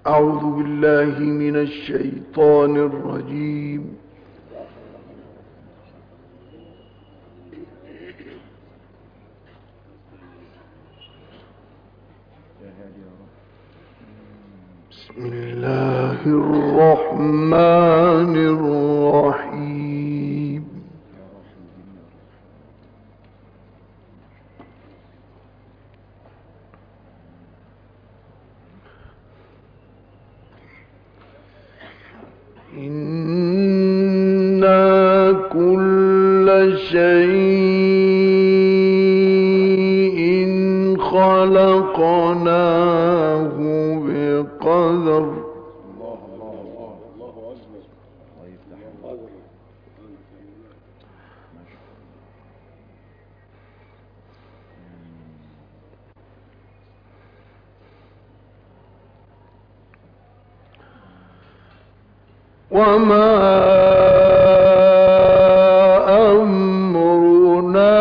أعوذ بالله من الشيطان الرجيم. بسم الله الرحمن الرحيم. إنا كل شيء خلقناه بقدر. وما أمرنا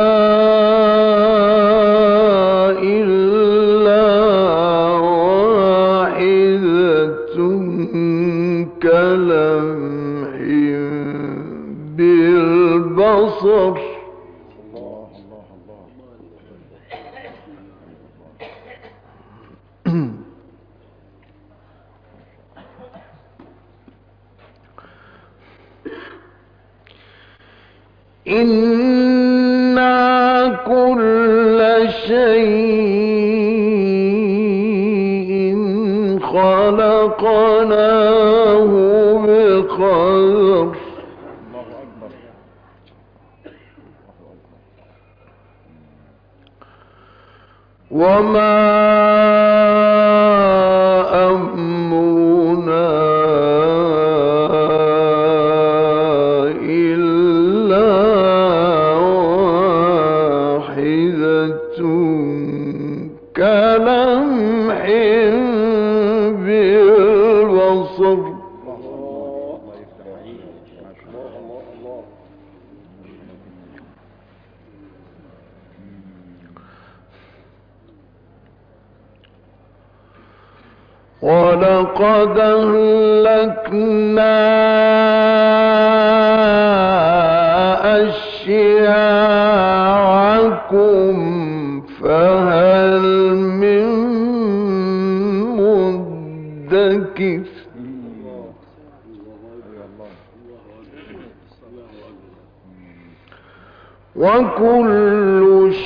إلا واحدة كلمح بالبصر. إنا كل شيء خلقناه بقدر. وما أمرنا إلا واحدة كلمح بالبصر. ولقد أهلكنا أشياعكم فهل من مدكر. وكل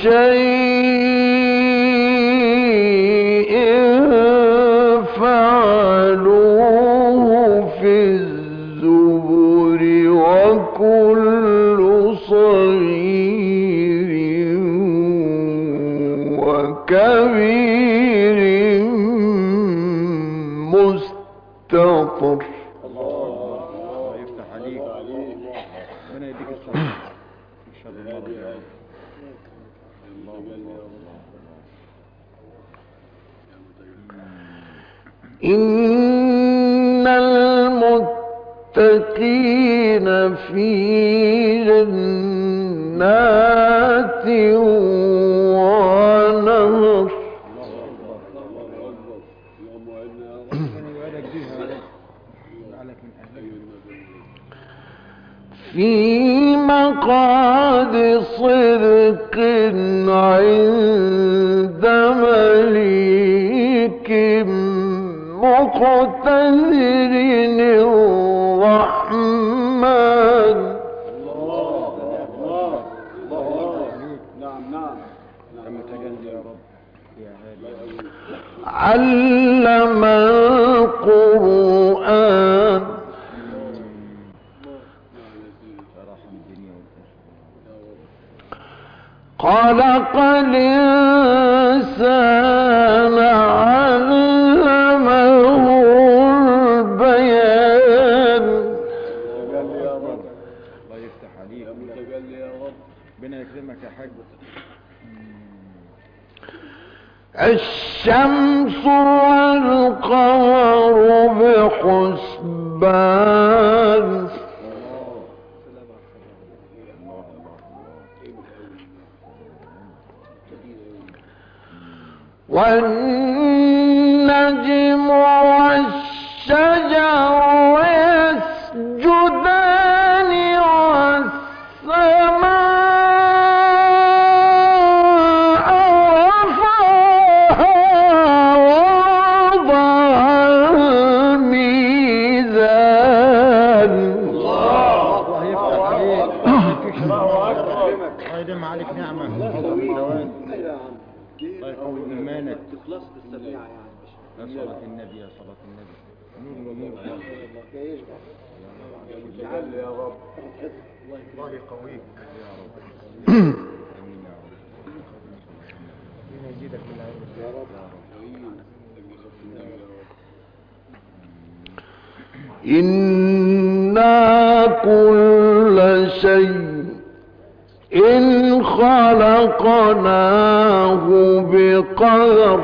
شيء فعلوه في الزبر وكل صغير وكبير مستطر. الله يفتح عليك. ربنا يديك الصحة ان شاء الله. إن المتقين في جنات ونهر. في مقعد صدق عند مليك مقتدر الرحمن. علم القرآن خلق الإنسان علمه البيان. الله يفتح عليك. ربنا يكرمك يا حاج. الشمس والقمر بحسبان. والنجم والشجر يا صلاة النبي يا صلاة النبي نور ونور اجعل يا رب الله يقويك يا رب امين يا رب ربنا يزيدك من العلم يا رب إنا كل شيء إن خلقناه بقدر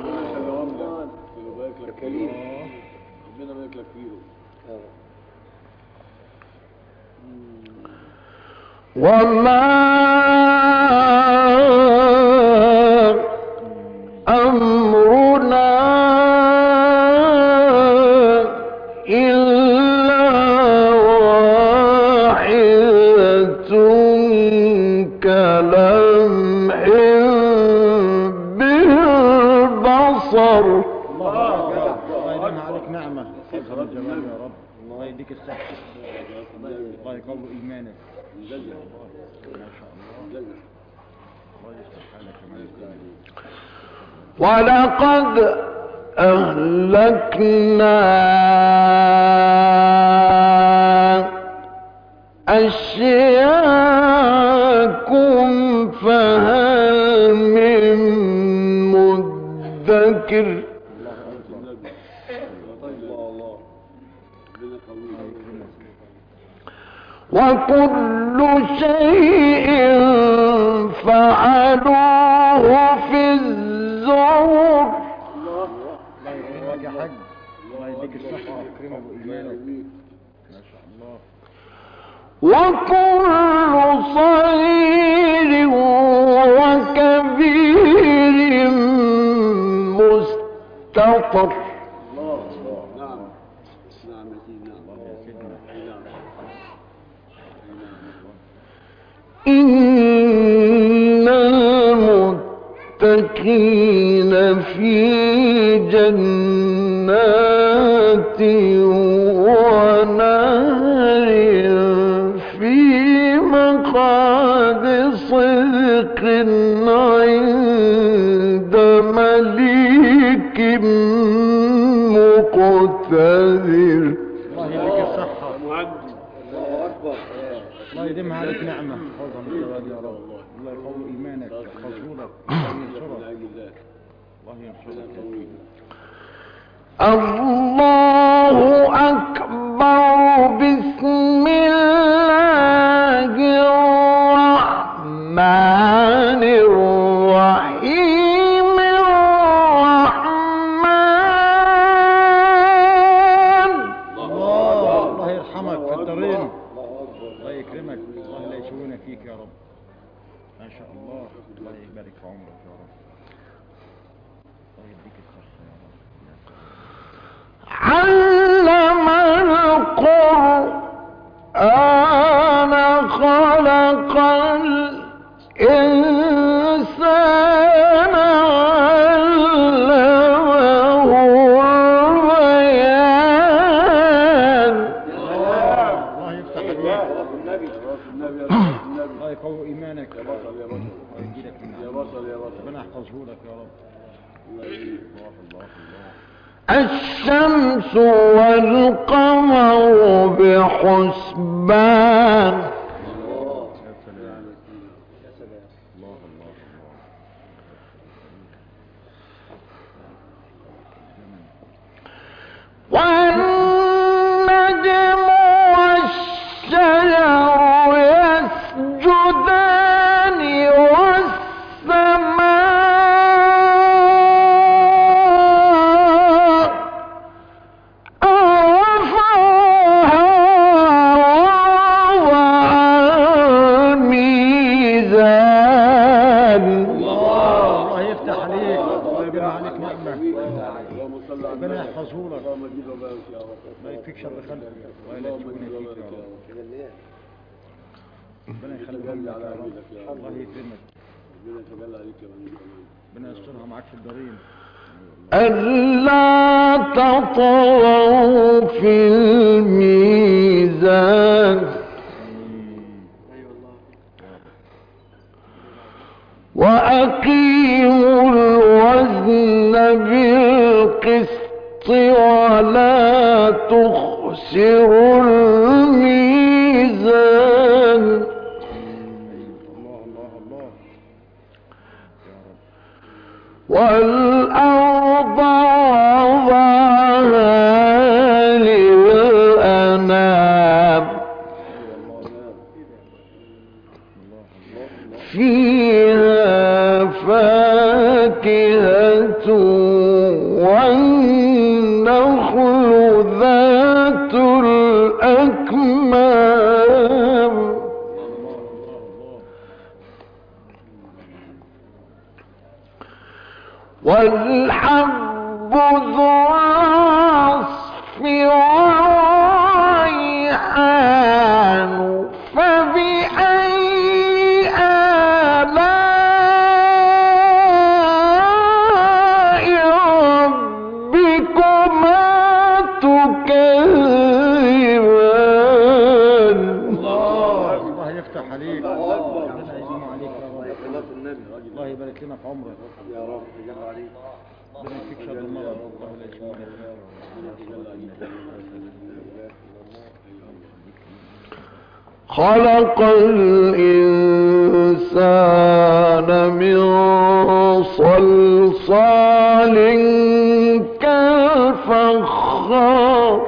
وما أمرنا إلا واحدة كلمح بالبصر. الله يديم عليك نعمة فضل الجمال يا رب. الله يديك الصحة، الله يقوي إيمانك ما شاء الله. الله يفتح حالك كمان. ولقد أهلكنا أشياءكم فهل من مدكر. وكل شيء فعلوه في الزبر. الله يكرمك يا حاج، الله يديك الصحة ويكرمك وإيمانك ما شاء الله. وكل صغير وكبير مستطر. إن المتقين في جنات ونهر في مقعد صدق عند مليك مقتدر. الله يديك الصحة الله أكبر. الله يديمها عليك نعمة فضل الجواد يا رب. الله يقوي إيمانك يحفظه لك الله ينصرك. الله ينصرك. الله أكبر. بسم الله الرحمن الرحيم. الرحمن الله يرحمك في الدارين. الله يكرمك، الله لا يسوينا فيك يا رب ما شاء الله. الله يبارك في عمرك يا رب. الله يديك الصحة يا رب. علم القرآن خلق الإنسان علمه البيان. الله يفتح عليك. الله يقوي إيمانك يا بطل يا بطل. الله يجيلك من يا بطل يا بطل. ربنا يحفظه لك يا رب. الله الله. الشمس والقمر بحسبان. يا سلام يا سلام. الله الله الله. والنجم والشجر يسجدان والسماء رفعها ووضع الميزان. الله يفتح عليك. الله يبارك عليك نعمة. ربنا يحفظه لك. ما يكفيك شر خلقك ولا يسوينا فيك يا رب. ربنا يخليك لك يا رب. الله يكرمك. ربنا يسترها معاك في الدارين. ألا تطغوا في الميزان وأقيموا الوزن بالقسط ولا تخسروا الميزان والأرض وضعها للأنام فيها فاكهة والنخل ذات الأكمام والحب ذو العصف والريحان فبأي آلاء ربكما تكذبان الله يفتح عليك، ربنا يديم عليك يا رب. الله يبارك لنا في عمرك يا رب يجعل عليك. ربنا يكفيك شر المرض. الله لا يشفيك. خلق الإنسان من صلصال كالفخار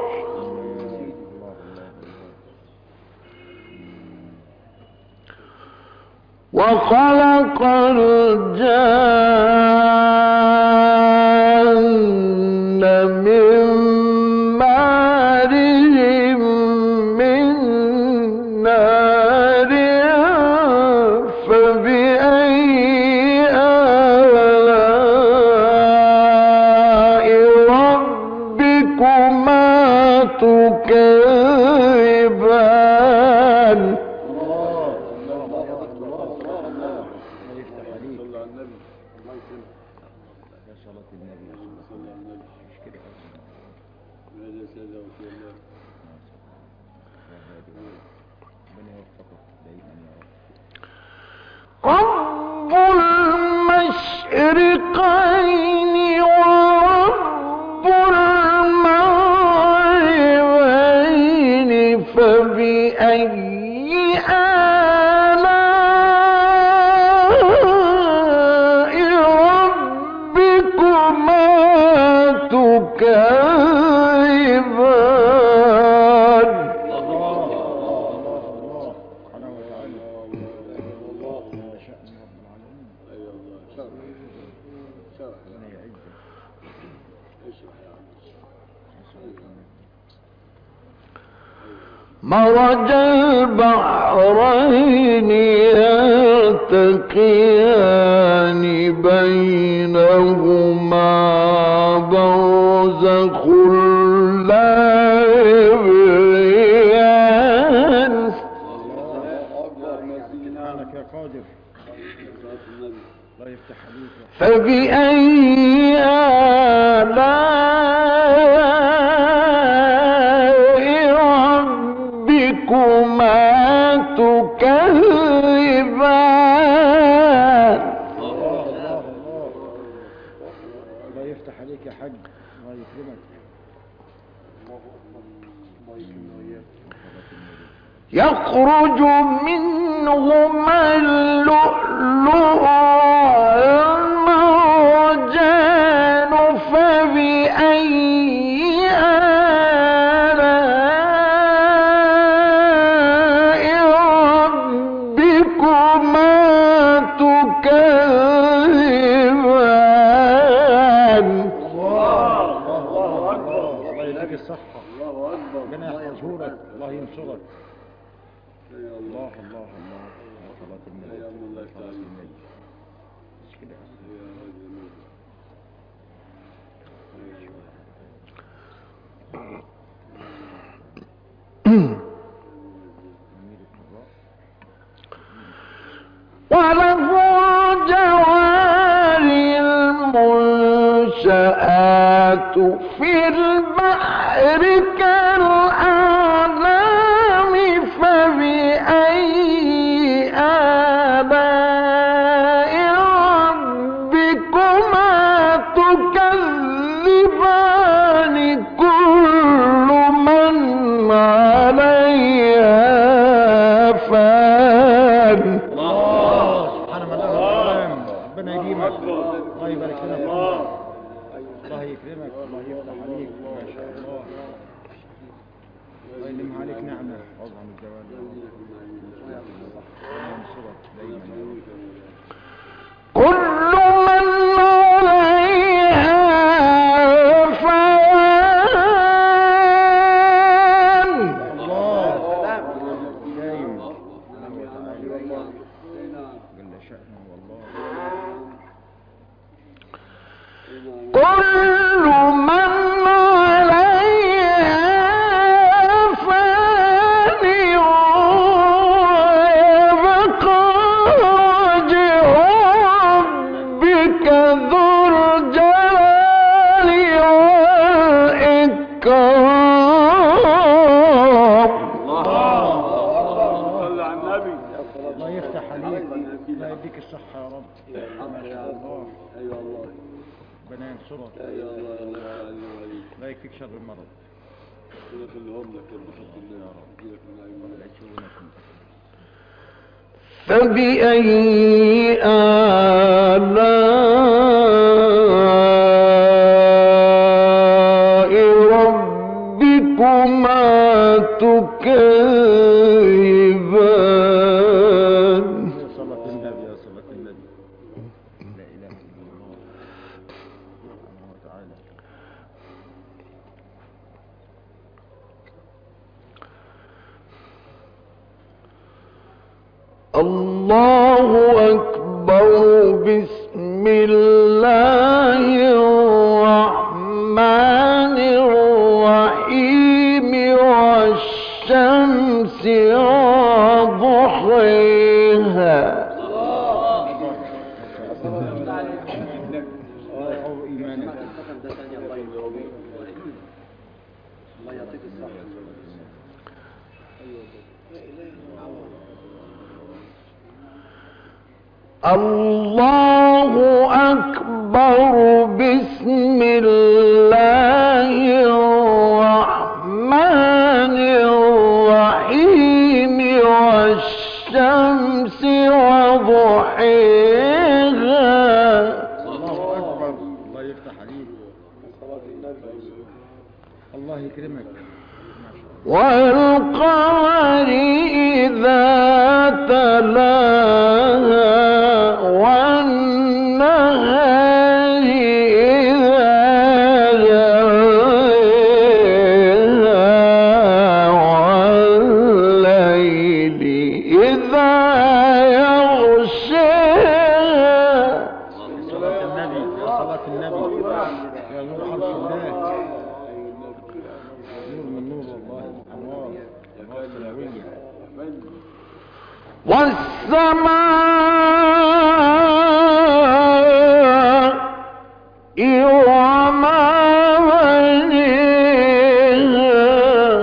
وخلق الجان من مارج من نار فبأي آلاء ربكما تكذبان رب المشرقين ورب المغربين فبأي آلاء ربكما تكذبان مرج البحرين يلتقيان بينهما برزخ لا يبغيان سبحانك يا قادر. الله يفتح عليك. فبأي آلاء ربكما تكذبان الله يفتح عليك يا حاج. الله يكرمك. يخرج منهما اللؤلؤ والمرجان فبأي آلاء ربكما تكذبان الله يديك الصحة. ربنا يحفظهولك. الله ينصرك. الله الله الله. صلاة النبي. صلاة النبي. مش كده. وله الجواري المنشآت في البحر كالأعلام فبأي آلاء ربكما تكذبان الزوال يا رب. ينصرك دايما يا رب. كل من عليها فان. الله دايم سبحانه وتعالى جل شأنه والله. كل من عليها فان ويبقى وجه ربك ذو الجلال والإكرام. الله يفتح عليك، الله يديك الصحة يا رب. ما شاء الله. ربنا ينصرك. لا يكفيك شر المرض. يا رب. لا يشوفونك. فبأي آلاء ربكما تكذبان. يا صلاة النبي يا صلاة النبي. لا إله إلا الله سبحانه وتعالى. الله أكبر. بسم الله الرحمن الرحيم. والشمس وضحيها. الله يقوي إيمانك. الله أكبر. بسم الله الرحمن الرحيم. والشمس وضحيها. الله أكبر. الله يفتح عليك. الله يكرمك. والقمر إذا تلاها. والنهار إذا جلاها. والليل إذا يغشاها. صلاة النبي يا صلاة النبي يا نور حرف الله. نور من نور والله. أنوار سماوية. والسماء وما بنيها.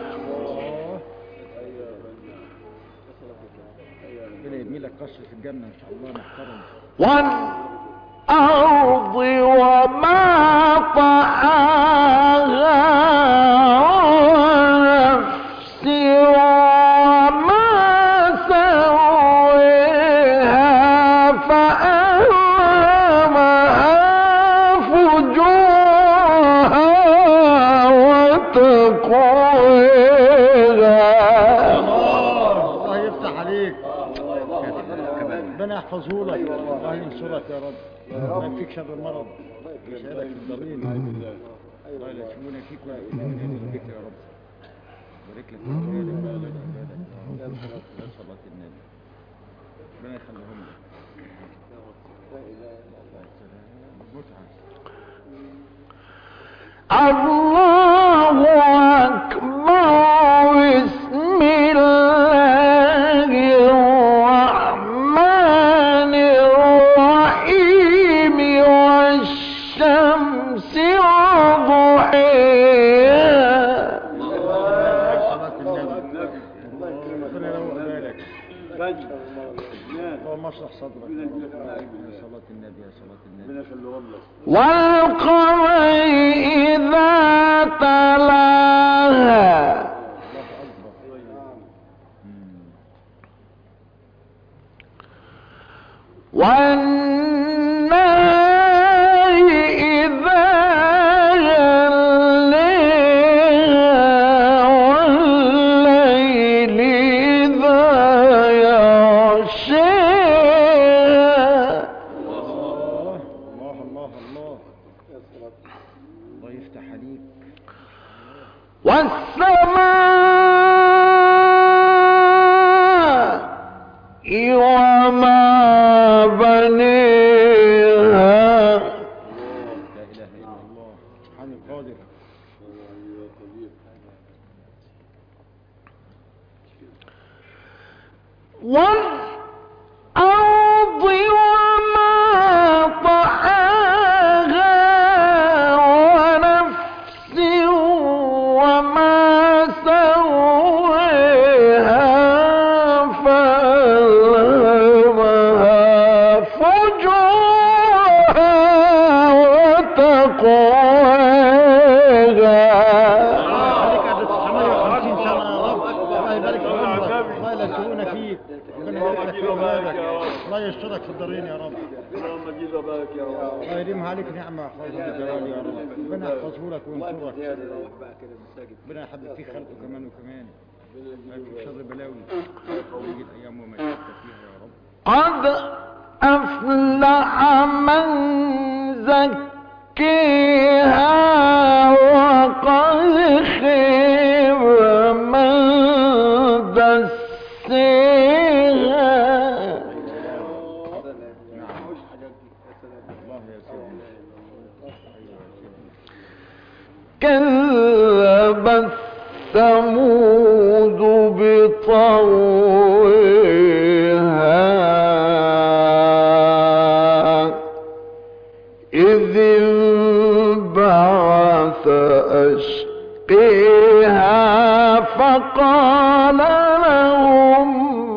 ربنا يبني لك قصر في الجنة إن شاء الله محترم. والأرض وما طحاها. ونفس وما سويها. فألهمها فجورها وتقواها. الله يفتح عليك. ربنا يحفظه لك. الله ينصرك يا رب. ما يكفيك شر المرض. يسعدك في الضرين. الله لا يشوفونك فيك ولا يؤمنون بك يا رب. بارك لك في اولادك واولاد اولادك يا رب. يا صلاة النبي. ربنا يخليهم لك. متعة. الله أكبر. بسم الله الرحمن الرحيم. والشمس وضحيها. صلاة النبي. ربنا يروق بالك. اللهم اشرح صدرك. يا صلاة النبي يا صلاة النبي. والقمر إذا تلاها. والنهار إذا جلاها. والليل والسماء وما بنيها لا إله إلا الله سبحان القادر. والأرض وما طحاها ونفس وما سواها فألهمها فجورها وتقواها. عليك قد 950 سنة يا رب. الله يبارك في عمرك، الله لا يسوونا فيك، ربنا يبارك لك في أولادك، الله يسترك في الدارين يا رب، الله يديمها عليك نعمة ويحفظها بالجلال يا رب، ربنا يحفظه لك وينصرك، ربنا يحبب فيك خلقه كمان وكمان، ويكفيك شر بلاوي ويجي الأيام وما شئت فيها يا رب. قد أفلح من زكيها وقد خيب من دسيها. الله يا سيدي. كذبت ثمود بطغواها إذ انبعث أشقيها فقال لهم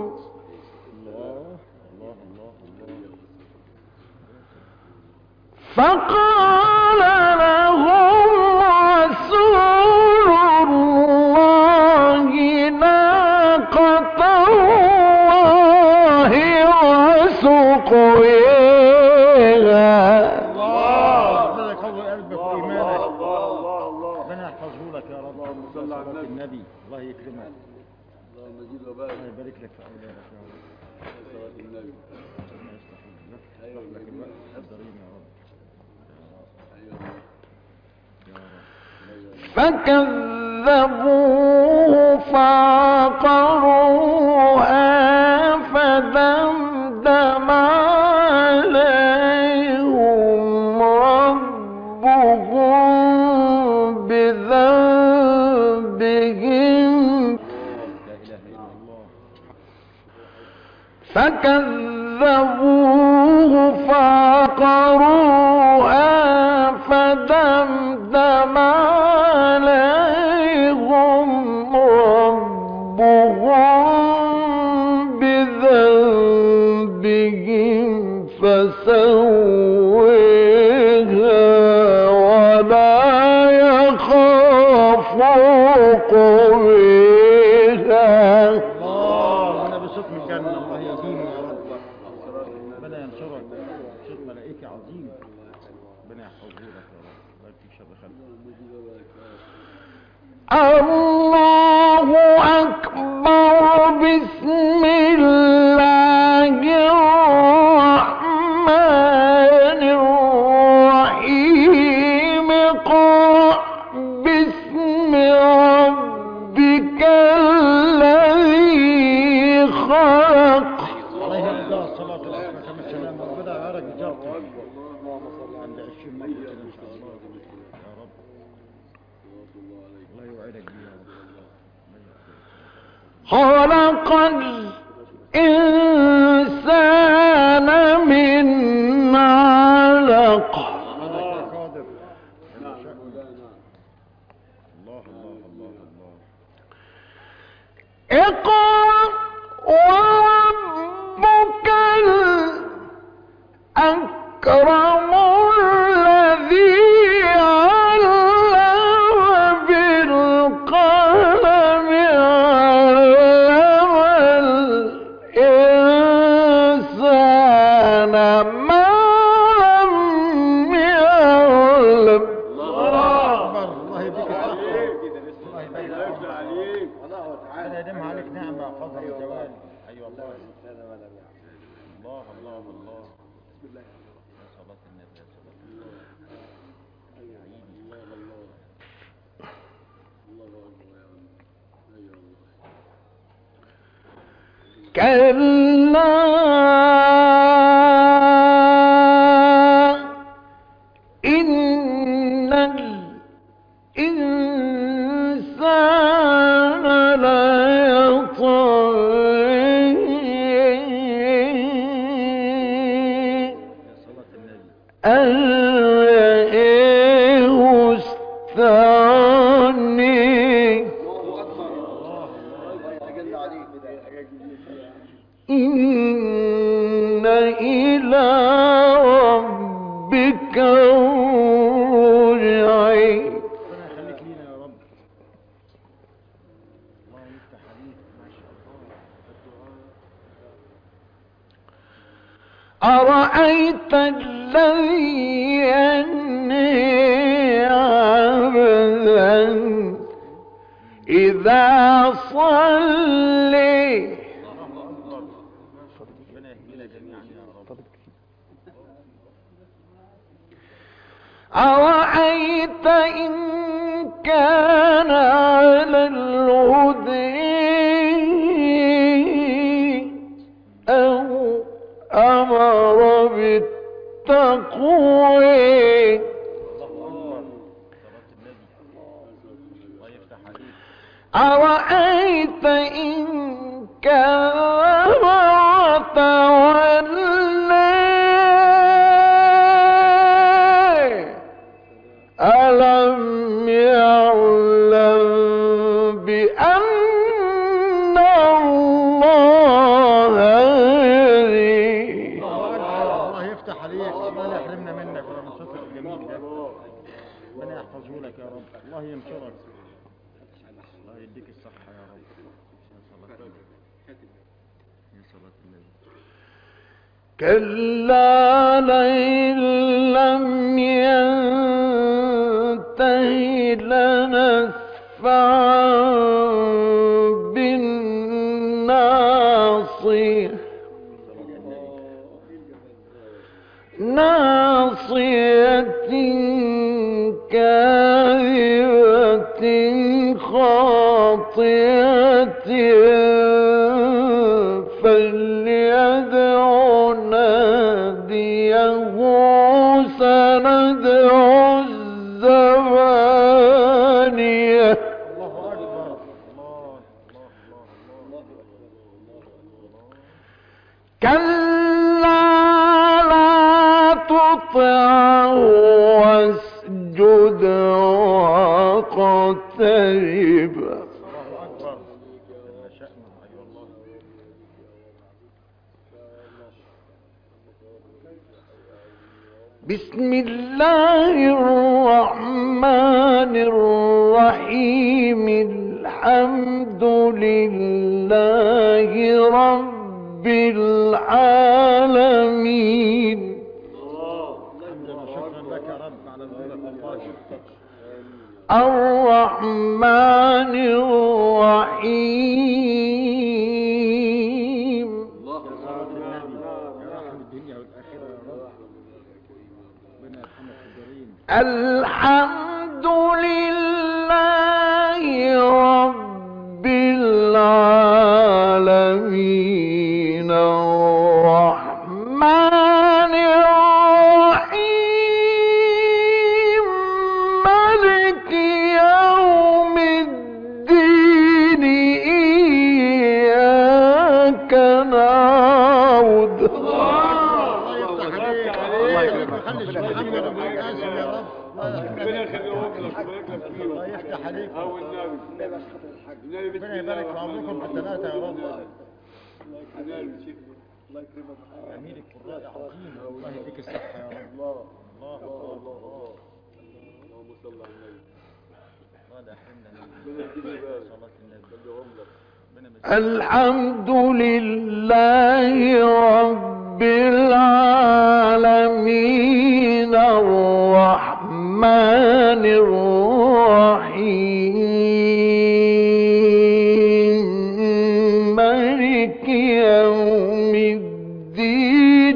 رسول الله ناقة الله وسقياها. ربنا يقوي قلبك وإيمانك، ربنا يحفظه لك يا رب، صلى على النبي، الله يكرمك، الله يبارك لك في أولادك يا رب، ربنا يستحيل لك الوقت الضريم يا رب. فكذبوه فعقروها فدمدم عليهم ربهم بذنبهم فكذبوه فعقروها فدمدم عليهم ربهم بذنبهم فسويها ولا يخاف عقباها. الله أنا بصوت من الجنة، الله يديمه يا رب، ربنا ينصرك، صوت ملائكي عظيم، ربنا يحفظه لك يا رب، ويبارك فيك شر خلقه. الله أكبر. بسم الله الرحمن الرحيم. اقرأ باسم ربك الذي خلق. عليه أفضل الصلاة والسلام السلام، ربنا يبارك بجارتك عند 20 مرة كده إن شاء الله يا رب، الله يوعدك بيه يا رب. خلق الإنسان من علق. الله قادر، ما شاء الله، الله الله الله الله. اقرأ وربك الأكرم الذي علم بالقلم علم الإنسان ما لم يعلم. الله أكبر، الله يديك الصحة، الله يبارك عليك، ربنا يديمها عليك نعمة ويحفظها بالجوال. أيوة الله، الله الله الله، بسم الله، يا صلاة النبي، يا صلاة الله، يا عيني، الله الله الله. كلا إن الإنسان ليطغى أن رآه استغنى إن إلى ربك رجعي. ربنا يخليك لينا يا رب. الله يفتح عليك ما شاء الله. أرأيت الذي ينهي عبدا إذا صلي ربنا يهدينا جميعا يا رب. أرأيت إن كان على الهدى أو أمر بالتقوى. أرأيت إن كذب وتولى ألم يعلم بأن الله يرى. الله يفتح عليك. الله لا يحرمنا منك ولا من صوتك الجميل ده. ربنا يحفظه لك يا رب. الله ينصرك. الله يديك الصحة يا رب. يا صلاة النبي. كلا لئن لم ينته لنسفعا بالناصية ناصية كاذبة خاطئة فليدع ناديه سندع الزبانية. الله أكبر. كلا لا تطعه واسجد واقترب. الله أكبر. جل شأنه. أيها الله. بسم الله الرحمن الرحيم. الحمد لله رب العالمين. حمدا وشكرا لك يا رب على ذلك الله. الرحمن الرحيم. يا صلاة النبي. يا رحم الدنيا والآخرة يا رب. ربنا يرحمك الكريم. الحمد لله رب العالمين. الرحمن الرحيم مالك يوم الدين إياك نعبد. الله يفتح عليك. الله يكرمك. خلي محمد ابو القاسم يا رب. الله يفتح عليك. ربنا يبارك في عمركم الثلاثة يا رب. جميل القراء عظيم. الله يديك الصحة يا رب. الله اللهم صل على النبي. الله لا يحرمنا من صلاة النبي. الحمد لله رب العالمين. الرحمن الرحيم مالك يوم الدين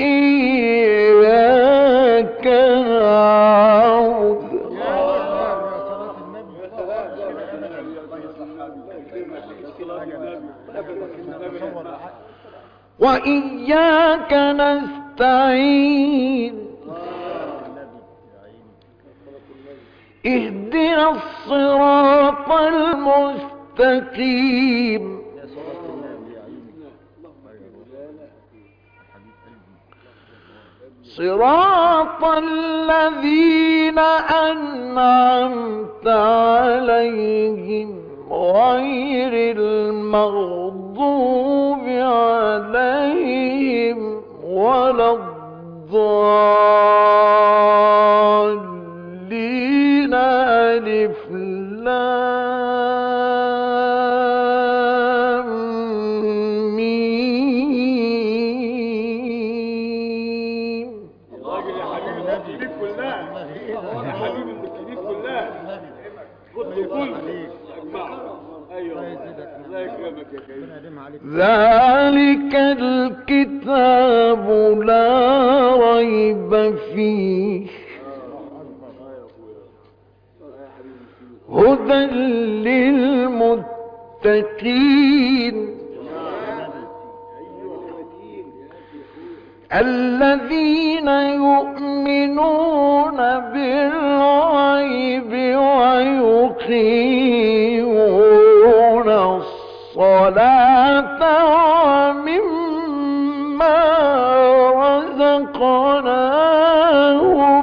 إياك نعبد. يا صلاة النبي. الله وإياك نستعين اهدنا الصراط المستقيم صراط الذين أنعمت عليهم غير المغضوب عليهم ولا الضالين ألف لام ميم. الراجل يا حبيبي المسلمين كلها يا حبيبي المسلمين كلها خد كل ايوه الله يكرمك يا كريم. ذلك الكتاب لا ريب فيه هدى للمتقين الذين يؤمنون بالغيب ويقيمون الصلاة ومما رزقناهم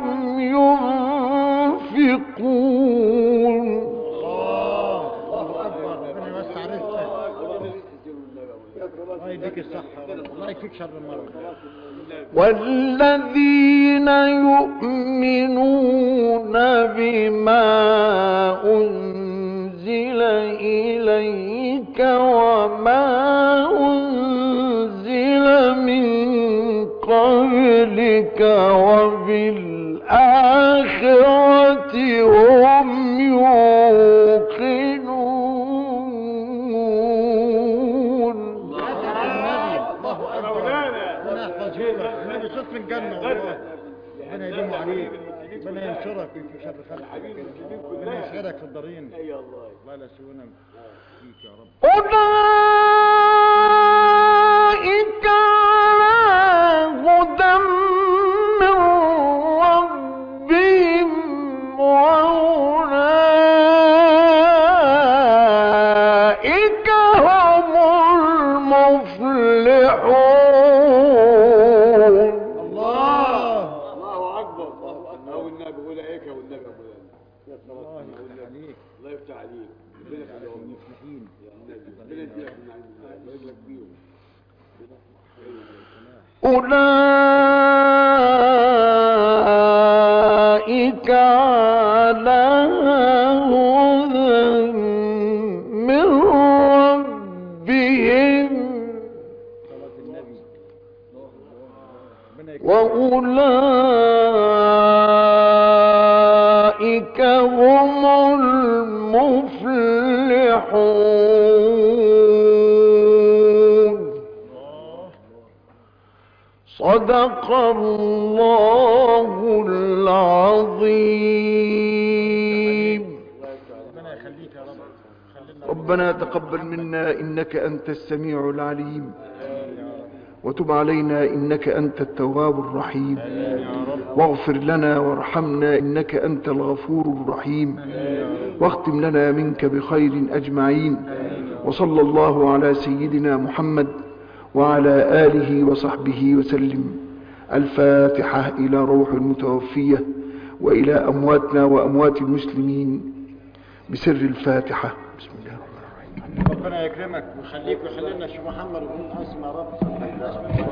ينفقون. الله أكبر. ربنا يوسع رزقك. الله يديك الصحة. الله يكفيك شر المرض. والذين يؤمنون بما أنزل إليك وما أنزل من قبلك وبالآخرة هم يوقنون. النبي صوت في الجنة والله. ربنا يديم عليك. ربنا ينصرك ويكفي شر خلقك. ربنا يسعدك في الدارين. الله لا يسوينا فيك يا رب. أولئك على هدى من ربهم وأولئك هم المفلحون. الله اكبر. او النبي اولئك والنبي الله يفتح عليك. الله يفتح عليك. ربنا يخليهم المفلحين. ربنا يديك من عند الله يجزاك بيهم. أولئك على هدى من ربهم وأولئك هم المفلحون. صدق الله العظيم. ربنا تقبل منا إنك أنت السميع العليم وتب علينا إنك أنت التواب الرحيم واغفر لنا وارحمنا إنك أنت الغفور الرحيم واختم لنا منك بخير أجمعين. وصلى الله على سيدنا محمد وعلى آله وصحبه وسلم. الفاتحة إلى روح المتوفية وإلى أمواتنا وأموات المسلمين بسر الفاتحة. بسم الله الرحمن الرحيم. ربنا يكرمك ويخليك ويخلي لنا الشيخ محمد ويكون اسمع رب.